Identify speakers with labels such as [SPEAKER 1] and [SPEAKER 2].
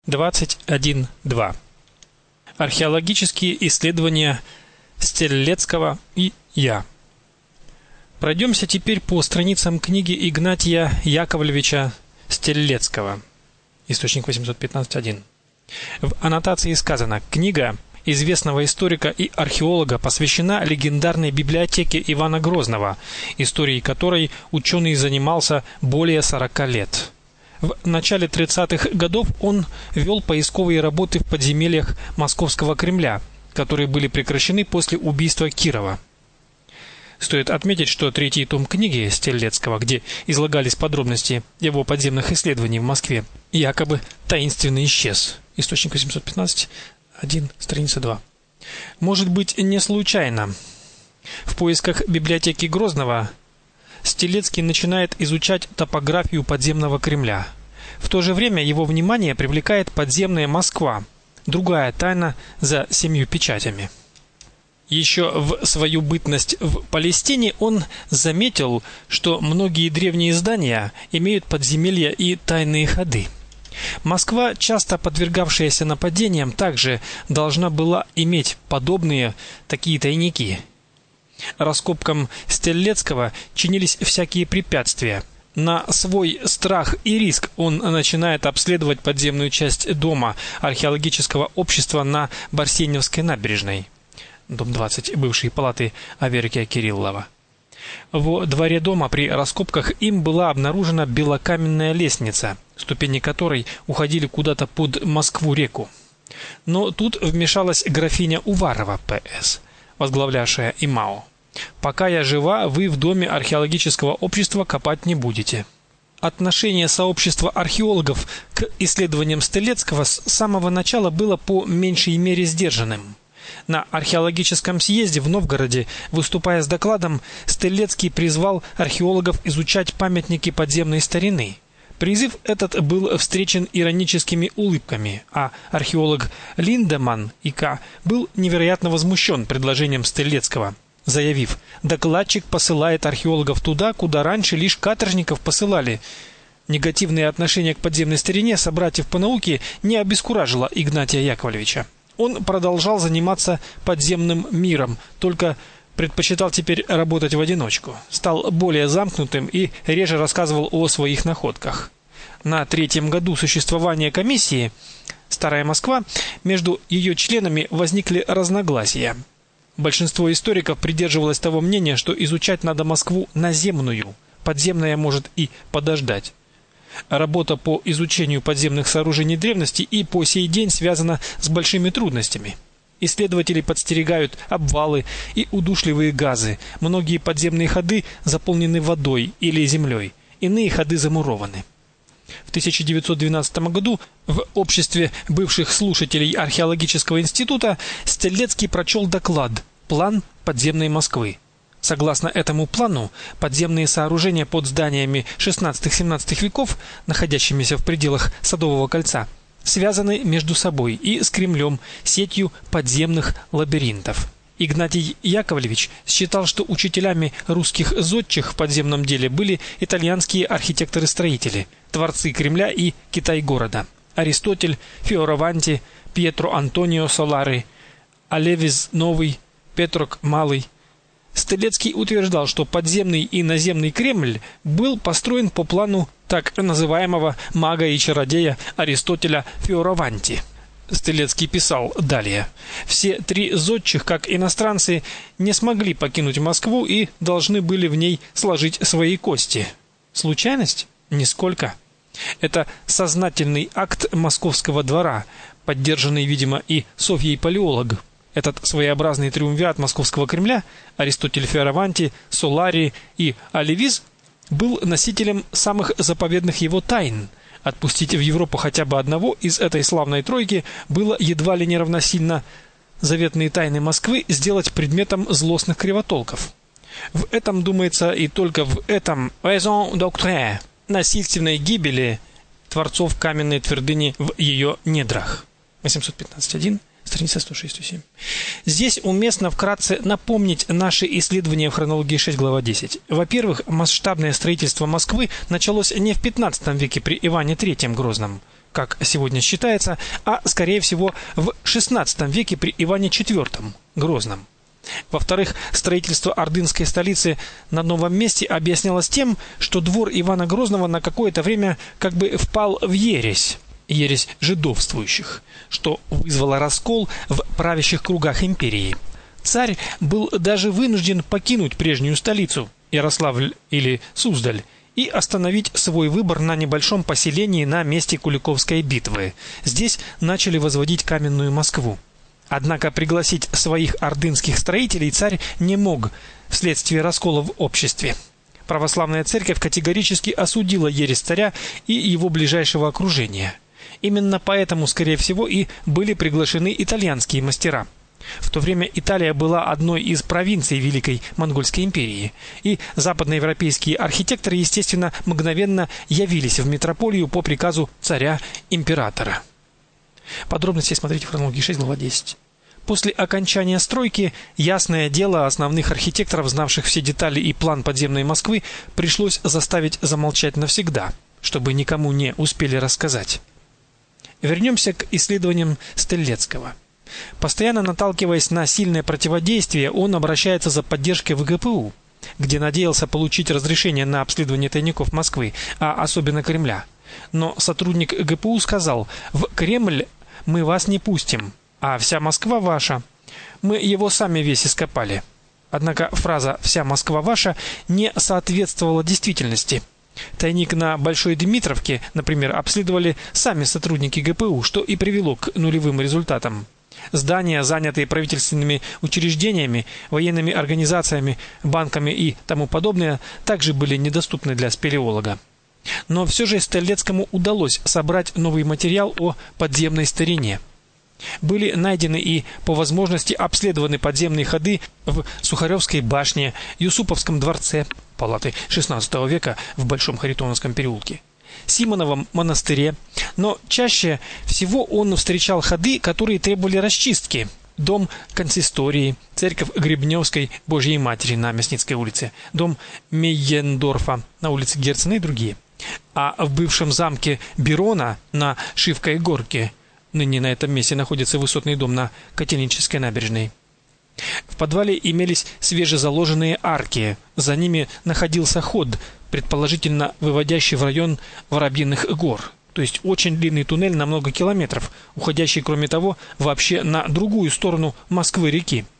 [SPEAKER 1] 21.2. Археологические исследования Стеллецкого и Я. Пройдемся теперь по страницам книги Игнатия Яковлевича Стеллецкого. Источник 815.1. В аннотации сказано: книга известного историка и археолога посвящена легендарной библиотеке Ивана Грозного, историей которой ученый занимался более 40 лет. В начале 30-х годов он вел поисковые работы в подземельях Московского Кремля, которые были прекращены после убийства Кирова. Стоит отметить, что третий том книги Стеллецкого, где излагались подробности его подземных исследований в Москве, якобы таинственно исчез. Источник 815.1, страница 2. Может быть, не случайно. В поисках библиотеки Грозного Стеллецкий начинает изучать топографию подземного Кремля. В то же время его внимание привлекает подземная Москва, другая тайна за 7 печатями. Еще в свою бытность в Палестине он заметил, что многие древние здания имеют подземелья и тайные ходы. Москва, часто подвергавшаяся нападениям, также должна была иметь подобные такие тайники. Раскопкам Стеллецкого чинились всякие препятствия. На свой страх и риск он начинает обследовать подземную часть дома археологического общества на Барсеневской набережной. Дом 20 бывшей палаты Аверкия Кириллова. Во дворе дома при раскопках им была обнаружена белокаменная лестница, ступени которой уходили куда-то под Москву-реку. Но тут вмешалась графиня Уварова, П.С., возглавлявшая ИМАО. «Пока я жива, вы в доме археологического общества копать не будете». Отношение сообщества археологов к исследованиям Стеллецкого с самого начала было по меньшей мере сдержанным. На археологическом съезде в Новгороде, выступая с докладом, Стеллецкий призвал археологов изучать памятники подземной старины. Призыв этот был встречен ироническими улыбками, а археолог Линдеманн И.К. был невероятно возмущен предложением Стеллецкого, заявив: «Докладчик посылает археологов туда, куда раньше лишь каторжников посылали». Негативное отношение к подземной старине собратьев по науке не обескуражило Игнатия Яковлевича. Он продолжал заниматься подземным миром, только предпочитал теперь работать в одиночку, стал более замкнутым и реже рассказывал о своих находках. На 3-м году существования комиссии «Старая Москва» между ее членами возникли разногласия. Большинство историков придерживалось того мнения, что изучать надо Москву наземную, подземная может и подождать. Работа по изучению подземных сооружений древности и по сей день связана с большими трудностями. Исследователи подстерегают обвалы и удушливые газы. Многие подземные ходы заполнены водой или землей, иные ходы замурованы. В 1912 году в обществе бывших слушателей археологического института Стеллецкий прочел доклад «План подземной Москвы». Согласно этому плану, подземные сооружения под зданиями XVI-XVII веков, находящимися в пределах Садового кольца, связаны между собой и с Кремлем сетью подземных лабиринтов. Игнатий Яковлевич считал, что учителями русских зодчих в подземном деле были итальянские архитекторы-строители, творцы Кремля и Китай-города: Аристотель, Фиораванти, Пьетро Антонио Солари, Алевиз Новый, Петрок Малый. Стеллецкий утверждал, что подземный и наземный Кремль был построен по плану так называемого мага и чародея Аристотеля Фиораванти. Стеллецкий писал далее: «Все 3 зодчих, как иностранцы, не смогли покинуть Москву и должны были в ней сложить свои кости. Случайность? Нисколько. Это сознательный акт московского двора, поддержанный, видимо, и Софьей Палеолог. Этот своеобразный триумвират Московского Кремля, Аристотель, Фиораванти, Солари и Алевиз, был носителем самых заповедных его тайн. Отпустить в Европу хотя бы одного из этой славной тройки было едва ли не равносильно заветные тайны Москвы сделать предметом злостных кривотолков. В этом, думается, и только в этом raison d'être насильственной гибели творцов каменной твердыни в ее недрах». 815.1. Страница 106-107. Здесь уместно вкратце напомнить наши исследования в хронологии 6, глава 10. Во-первых, масштабное строительство Москвы началось не в 15 веке при Иване III Грозном, как сегодня считается, а скорее всего в XVI веке при Иване IV Грозном. Во-вторых, строительство ордынской столицы на новом месте объяснялось тем, что двор Ивана Грозного на какое-то время как бы впал в ересь жидовствующих, что вызвало раскол в правящих кругах империи. Царь был даже вынужден покинуть прежнюю столицу, Ярославль или Суздаль, и остановить свой выбор на небольшом поселении на месте Куликовской битвы. Здесь начали возводить каменную Москву. Однако пригласить своих ордынских строителей царь не мог вследствие раскола в обществе. Православная церковь категорически осудила ересь царя и его ближайшего окружения. Именно поэтому, скорее всего, и были приглашены итальянские мастера. В то время Италия была одной из провинций Великой Монгольской империи, и западноевропейские архитекторы, естественно, мгновенно явились в метрополию по приказу царя-императора. Подробности смотрите в хронологии 6, глава 10. После окончания стройки, ясное дело, основных архитекторов, знавших все детали и план подземной Москвы, пришлось заставить замолчать навсегда, чтобы никому не успели рассказать. Вернемся к исследованиям Стеллецкого. Постоянно наталкиваясь на сильное противодействие, он обращается за поддержкой в ГПУ, где надеялся получить разрешение на обследование тайников Москвы, а особенно Кремля. Но сотрудник ГПУ сказал: «В Кремль мы вас не пустим, а вся Москва ваша. Мы его сами весь ископали». Однако фраза «вся Москва ваша» не соответствовала действительности. Тайник на Большой Дмитровке, например, обследовали сами сотрудники ГПУ, что и привело к нулевым результатам. Здания, занятые правительственными учреждениями, военными организациями, банками и тому подобное, также были недоступны для спелеолога. Но все же Стеллецкому удалось собрать новый материал о подземной старине. Были найдены и по возможности обследованы подземные ходы в Сухаревской башне, Юсуповском дворце, палаты XVI века в Большом Харитоновском переулке, Симоновом монастыре, но чаще всего он встречал ходы, которые требовали расчистки. Дом консистории, церковь Гребневской Божьей Матери на Мясницкой улице, дом Мейендорфа на улице Герцена и другие. А в бывшем замке Берона на Шивкой горке, ныне на этом месте находится высотный дом на Котельнической набережной. В подвале имелись свежезаложенные арки, за ними находился ход, предположительно выводящий в район Воробьиных гор, то есть очень длинный туннель на много километров, уходящий, кроме того, вообще на другую сторону Москвы-реки.